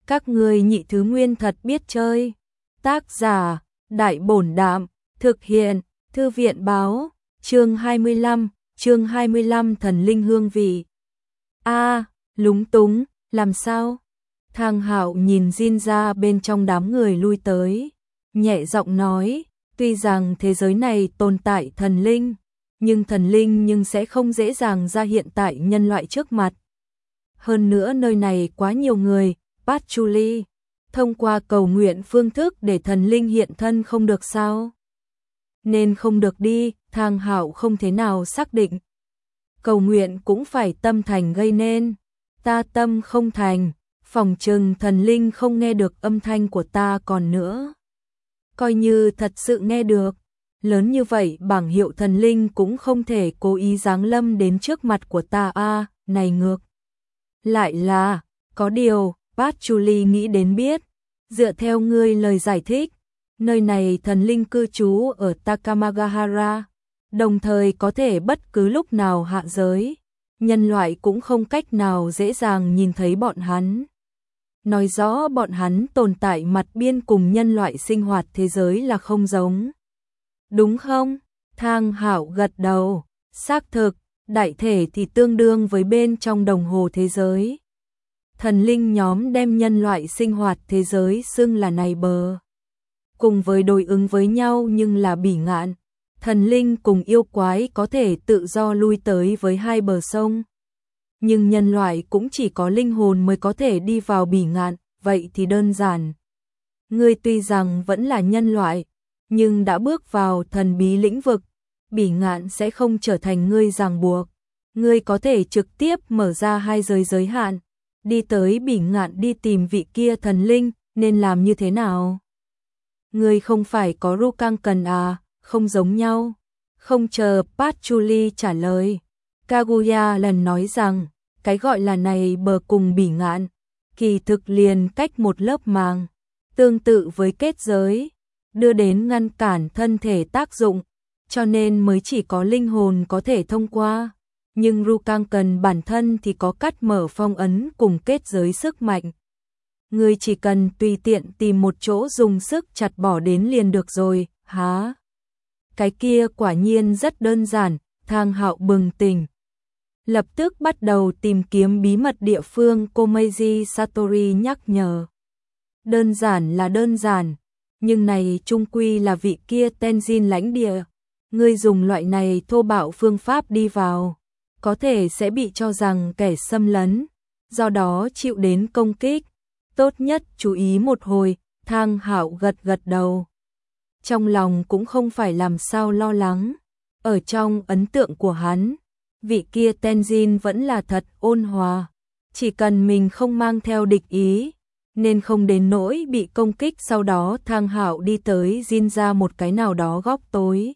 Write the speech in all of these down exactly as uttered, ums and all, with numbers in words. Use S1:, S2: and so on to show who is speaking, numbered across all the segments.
S1: Các ngươi nhị thứ nguyên thật biết chơi. Tác giả, Đại Bổn Đạm, thực hiện, Thư viện Báo, chương hai mươi lăm, chương hai mươi lăm thần linh hương vị. A, lúng túng, làm sao? Thang Hạo nhìn Jin ra bên trong đám người lui tới, nhẹ giọng nói, tuy rằng thế giới này tồn tại thần linh, nhưng thần linh nhưng sẽ không dễ dàng ra hiện tại nhân loại trước mặt. Hơn nữa nơi này quá nhiều người, Patchouli, thông qua cầu nguyện phương thức để thần linh hiện thân không được sao? Nên không được đi, Thang Hạo không thế nào xác định. Cầu nguyện cũng phải tâm thành gây nên, ta tâm không thành, phòng trừng thần linh không nghe được âm thanh của ta còn nữa. Coi như thật sự nghe được, lớn như vậy bảng hiệu thần linh cũng không thể cố ý giáng lâm đến trước mặt của ta a, à, này ngược. Lại là, có điều, Patchouli nghĩ đến biết, dựa theo ngươi lời giải thích, nơi này thần linh cư trú ở Takamagahara, đồng thời có thể bất cứ lúc nào hạ giới, nhân loại cũng không cách nào dễ dàng nhìn thấy bọn hắn. Nói rõ bọn hắn tồn tại mặt biên cùng nhân loại sinh hoạt thế giới là không giống. Đúng không? Thang Hạo gật đầu, xác thực, đại thể thì tương đương với bên trong đồng hồ thế giới. Thần linh nhóm đem nhân loại sinh hoạt thế giới xưng là này bờ. Cùng với đối ứng với nhau nhưng là bỉ ngạn, thần linh cùng yêu quái có thể tự do lui tới với hai bờ sông. Nhưng nhân loại cũng chỉ có linh hồn mới có thể đi vào bỉ ngạn, vậy thì đơn giản. Ngươi tuy rằng vẫn là nhân loại, nhưng đã bước vào thần bí lĩnh vực, bỉ ngạn sẽ không trở thành ngươi ràng buộc. Ngươi có thể trực tiếp mở ra hai giới giới hạn, đi tới bỉ ngạn đi tìm vị kia thần linh, nên làm như thế nào? Ngươi không phải có Rukang cần à, không giống nhau. Không chờ Patchouli trả lời, Kaguya lần nói rằng, cái gọi là này bờ cùng bỉ ngạn, kỳ thực liền cách một lớp màng, tương tự với kết giới, đưa đến ngăn cản thân thể tác dụng, cho nên mới chỉ có linh hồn có thể thông qua. Nhưng Rukang cần bản thân thì có cắt mở phong ấn cùng kết giới sức mạnh. Ngươi chỉ cần tùy tiện tìm một chỗ dùng sức chặt bỏ đến liền được rồi, há? Cái kia quả nhiên rất đơn giản, Thang Hạo bừng tỉnh. Lập tức bắt đầu tìm kiếm bí mật địa phương cô Meiji Satori nhắc nhở. Đơn giản là đơn giản, nhưng này chung quy là vị kia Tenzin lãnh địa. Ngươi dùng loại này thô bạo phương pháp đi vào, có thể sẽ bị cho rằng kẻ xâm lấn, do đó chịu đến công kích. Tốt nhất chú ý một hồi, Thang Hạo gật gật đầu. Trong lòng cũng không phải làm sao lo lắng, ở trong ấn tượng của hắn, vị kia Tenzin vẫn là thật ôn hòa, chỉ cần mình không mang theo địch ý, nên không đến nỗi bị công kích. Sau đó Thang Hạo đi tới Jin ra một cái nào đó góc tối,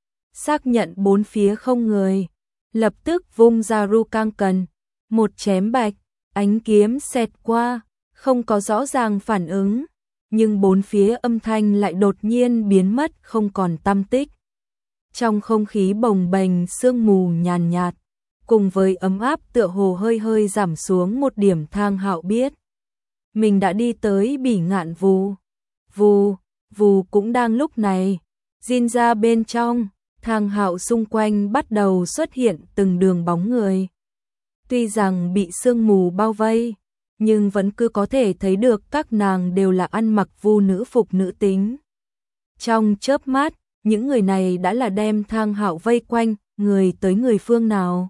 S1: xác nhận bốn phía không người, lập tức vung ra Rukang cần, một chém bạch, ánh kiếm xẹt qua, không có rõ ràng phản ứng, nhưng bốn phía âm thanh lại đột nhiên biến mất không còn tăm tích. Trong không khí bồng bềnh sương mù nhàn nhạt, cùng với ấm áp tựa hồ hơi hơi giảm xuống một điểm. Thang Hạo biết mình đã đi tới bỉ ngạn vù. Vù, vù cũng đang lúc này, Jin ra bên trong, Thang Hạo xung quanh bắt đầu xuất hiện từng đường bóng người. Tuy rằng bị sương mù bao vây, nhưng vẫn cứ có thể thấy được các nàng đều là ăn mặc vu nữ phục nữ tính. Trong chớp mắt, những người này đã là đem Thang Hạo vây quanh, người tới người phương nào.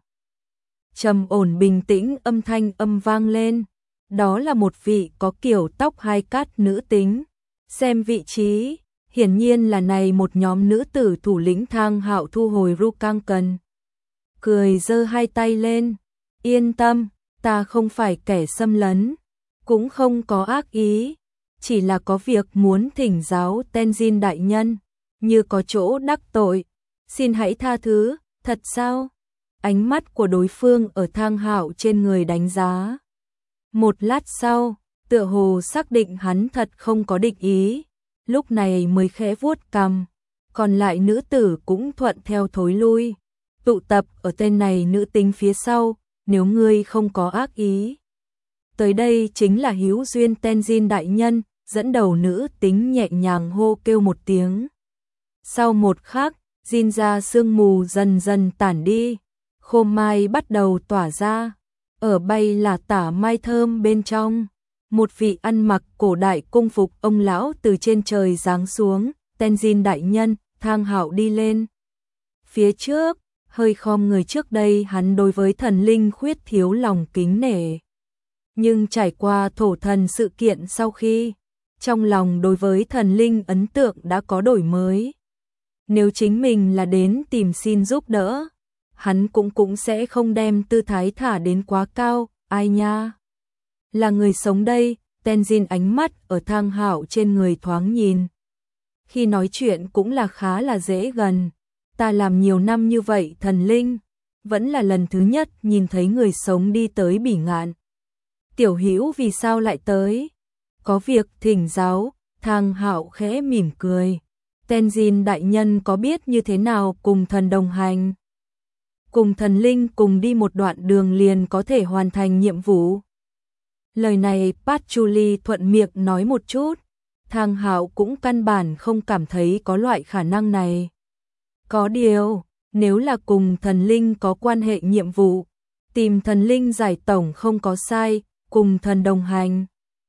S1: Trầm ổn bình tĩnh âm thanh âm vang lên, đó là một vị có kiểu tóc hai cát nữ tính. Xem vị trí, hiển nhiên là này một nhóm nữ tử thủ lĩnh. Thang Hạo thu hồi Rukang cần, cười giơ hai tay lên, yên tâm, ta không phải kẻ xâm lấn, cũng không có ác ý, chỉ là có việc muốn thỉnh giáo Tenzin đại nhân, như có chỗ đắc tội, xin hãy tha thứ. Thật sao? Ánh mắt của đối phương ở Thang Hạo trên người đánh giá. Một lát sau, tựa hồ xác định hắn thật không có địch ý, lúc này mới khẽ vuốt cằm, còn lại nữ tử cũng thuận theo thối lui, tụ tập ở tên này nữ tính phía sau, nếu ngươi không có ác ý. tới đây chính là hữu duyên Tenzin đại nhân, dẫn đầu nữ tính nhẹ nhàng hô kêu một tiếng. Sau một khắc, Jin ra sương mù dần dần tản đi, khô mai bắt đầu tỏa ra, ở bay là tả mai thơm bên trong. Một vị ăn mặc cổ đại cung phục ông lão từ trên trời giáng xuống, Tenzin đại nhân, Thang Hạo đi lên. Phía trước, hơi khom người, trước đây hắn đối với thần linh khuyết thiếu lòng kính nể. Nhưng trải qua thổ thần sự kiện sau khi, trong lòng đối với thần linh ấn tượng đã có đổi mới. Nếu chính mình là đến tìm xin giúp đỡ, hắn cũng cũng sẽ không đem tư thái thả đến quá cao, ai nha. Là người sống đây, Tenzin ánh mắt ở Thang Hạo trên người thoáng nhìn. Khi nói chuyện cũng là khá là dễ gần, ta làm nhiều năm như vậy thần linh, vẫn là lần thứ nhất nhìn thấy người sống đi tới Bỉ Ngạn. Tiểu Hữu vì sao lại tới? Có việc thỉnh giáo, Thang Hạo khẽ mỉm cười. Tenzin đại nhân có biết như thế nào cùng thần đồng hành? Cùng thần linh cùng đi một đoạn đường liền có thể hoàn thành nhiệm vụ. Lời này Patchouli thuận miệng nói một chút, Thang Hạo cũng căn bản không cảm thấy có loại khả năng này. Có điều, nếu là cùng thần linh có quan hệ nhiệm vụ, tìm thần linh giải tổng không có sai, cùng thần đồng hành.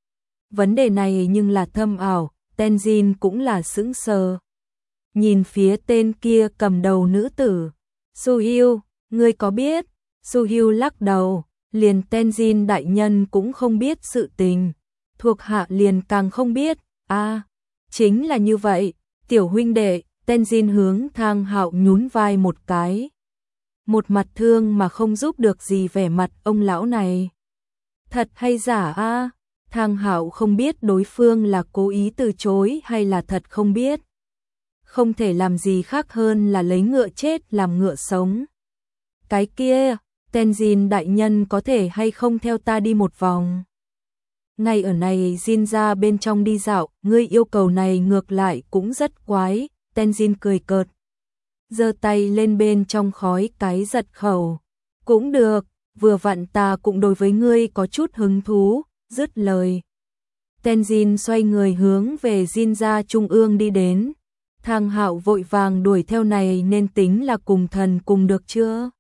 S1: Vấn đề này nhưng là thâm ảo, Tenzin cũng là sững sờ. Nhìn phía tên kia cầm đầu nữ tử, Su-hyu, ngươi có biết? Su-hyu lắc đầu, liền Tenzin đại nhân cũng không biết sự tình, thuộc hạ liền càng không biết. A, à, chính là như vậy, tiểu huynh đệ. Tenzin hướng Thang Hạo nhún vai một cái. Một mặt thương mà không giúp được gì vẻ mặt ông lão này. Thật hay giả a? À? Thang Hạo không biết đối phương là cố ý từ chối hay là thật không biết. Không thể làm gì khác hơn là lấy ngựa chết làm ngựa sống. Cái kia, Tenzin đại nhân có thể hay không theo ta đi một vòng? Ngay ở này Jin ra bên trong đi dạo, ngươi yêu cầu này ngược lại cũng rất quái. Tenzin cười cợt, giơ tay lên bên trong khói cái giật khẩu. Cũng được, vừa vặn ta cũng đối với ngươi có chút hứng thú, dứt lời. Tenzin xoay người hướng về Jin gia trung ương đi đến. Thang Hạo vội vàng đuổi theo, này nên tính là cùng thần cùng được chưa?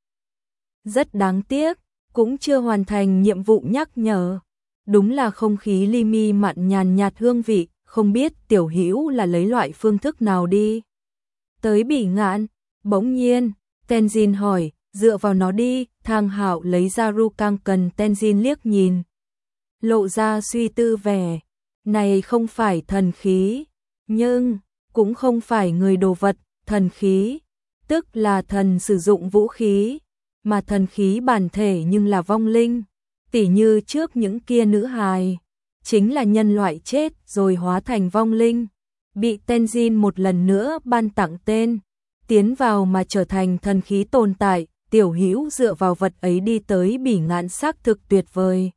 S1: Rất đáng tiếc, cũng chưa hoàn thành nhiệm vụ nhắc nhở. Đúng là không khí ly mi mặn nhàn nhạt hương vị, không biết tiểu hữu là lấy loại phương thức nào đi tới Bỉ Ngạn. Bỗng nhiên, Tenzin hỏi, dựa vào nó đi. Thang Hạo lấy ra Rukang cần, Tenzin liếc nhìn, lộ ra suy tư vẻ. Này không phải thần khí, nhưng cũng không phải người đồ vật. Thần khí, tức là thần sử dụng vũ khí, mà thần khí bản thể nhưng là vong linh. Tỉ như trước những kia nữ hài, chính là nhân loại chết rồi hóa thành vong linh, bị Tenzin một lần nữa ban tặng tên, tiến vào mà trở thành thần khí tồn tại. Tiểu hữu dựa vào vật ấy đi tới Bỉ Ngạn xác thực tuyệt vời.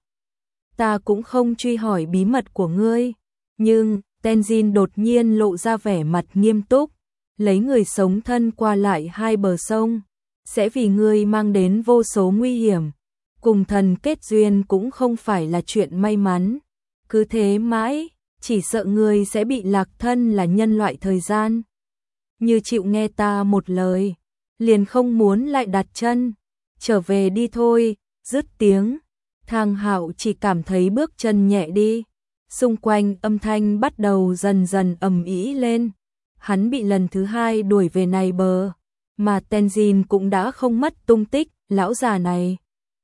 S1: Ta cũng không truy hỏi bí mật của ngươi, nhưng Tenzin đột nhiên lộ ra vẻ mặt nghiêm túc, lấy người sống thân qua lại hai bờ sông, sẽ vì ngươi mang đến vô số nguy hiểm. Cùng thần kết duyên cũng không phải là chuyện may mắn, cứ thế mãi, chỉ sợ ngươi sẽ bị lạc thân là nhân loại thời gian. Như chịu nghe ta một lời, liền không muốn lại đặt chân, trở về đi thôi. Dứt tiếng, Thang Hạo chỉ cảm thấy bước chân nhẹ đi, xung quanh âm thanh bắt đầu dần dần ầm ĩ lên. Hắn bị lần thứ hai đuổi về này bờ, mà Tenzin cũng đã không mất tung tích. Lão già này,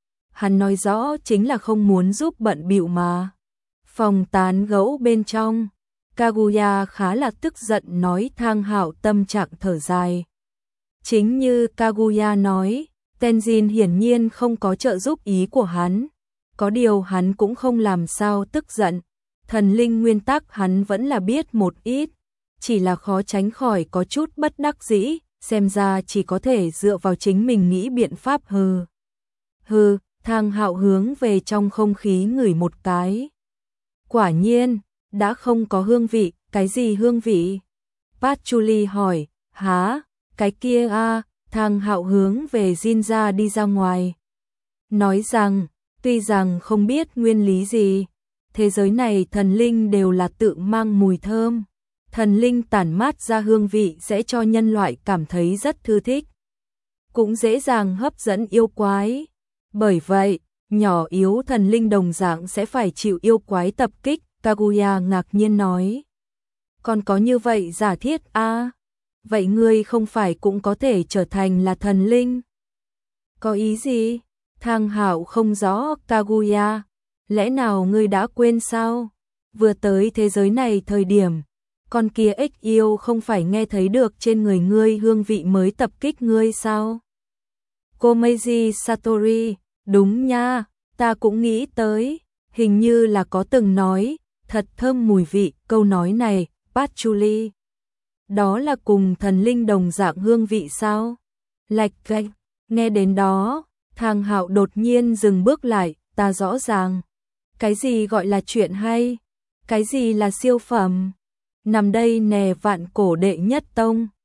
S1: hắn nói rõ chính là không muốn giúp bận bịu mà. Phòng tán gẫu bên trong, Kaguya khá là tức giận nói. Thang Hạo tâm trạng thở dài. Chính như Kaguya nói, Tenzin hiển nhiên không có trợ giúp ý của hắn. Có điều hắn cũng không làm sao tức giận. Thần linh nguyên tắc hắn vẫn là biết một ít, chỉ là khó tránh khỏi có chút bất đắc dĩ, xem ra chỉ có thể dựa vào chính mình nghĩ biện pháp. Hừ. Hừ, Thang Hạo hướng về trong không khí ngửi một cái. Quả nhiên, đã không có hương vị. Cái gì hương vị? Patchouli hỏi. Hả? Cái kia a. À, Thang Hạo hướng về Jin ra đi ra ngoài, nói rằng, Tuy rằng không biết nguyên lý gì, thế giới này thần linh đều là tự mang mùi thơm. Thần linh tản mát ra hương vị sẽ cho nhân loại cảm thấy rất thư thích, cũng dễ dàng hấp dẫn yêu quái. Bởi vậy, nhỏ yếu thần linh đồng dạng sẽ phải chịu yêu quái tập kích, Kaguya ngạc nhiên nói. Còn có như vậy giả thiết a? À? Vậy ngươi không phải cũng có thể trở thành là thần linh? Có ý gì? Thang Hạo không rõ. Kaguya, lẽ nào ngươi đã quên sao? Vừa tới thế giới này thời điểm, con kia ếch yêu không phải nghe thấy được trên người ngươi hương vị mới tập kích ngươi sao? Komeiji Satori, đúng nha, ta cũng nghĩ tới, hình như là có từng nói, thật thơm mùi vị, câu nói này, Patchouli. Đó là cùng thần linh đồng dạng hương vị sao? Lạch cạch, nghe đến đó, Thang Hạo đột nhiên dừng bước lại, ta rõ ràng. Cái gì gọi là chuyện hay? Cái gì là siêu phẩm? Nằm đây nè vạn cổ đệ nhất tông.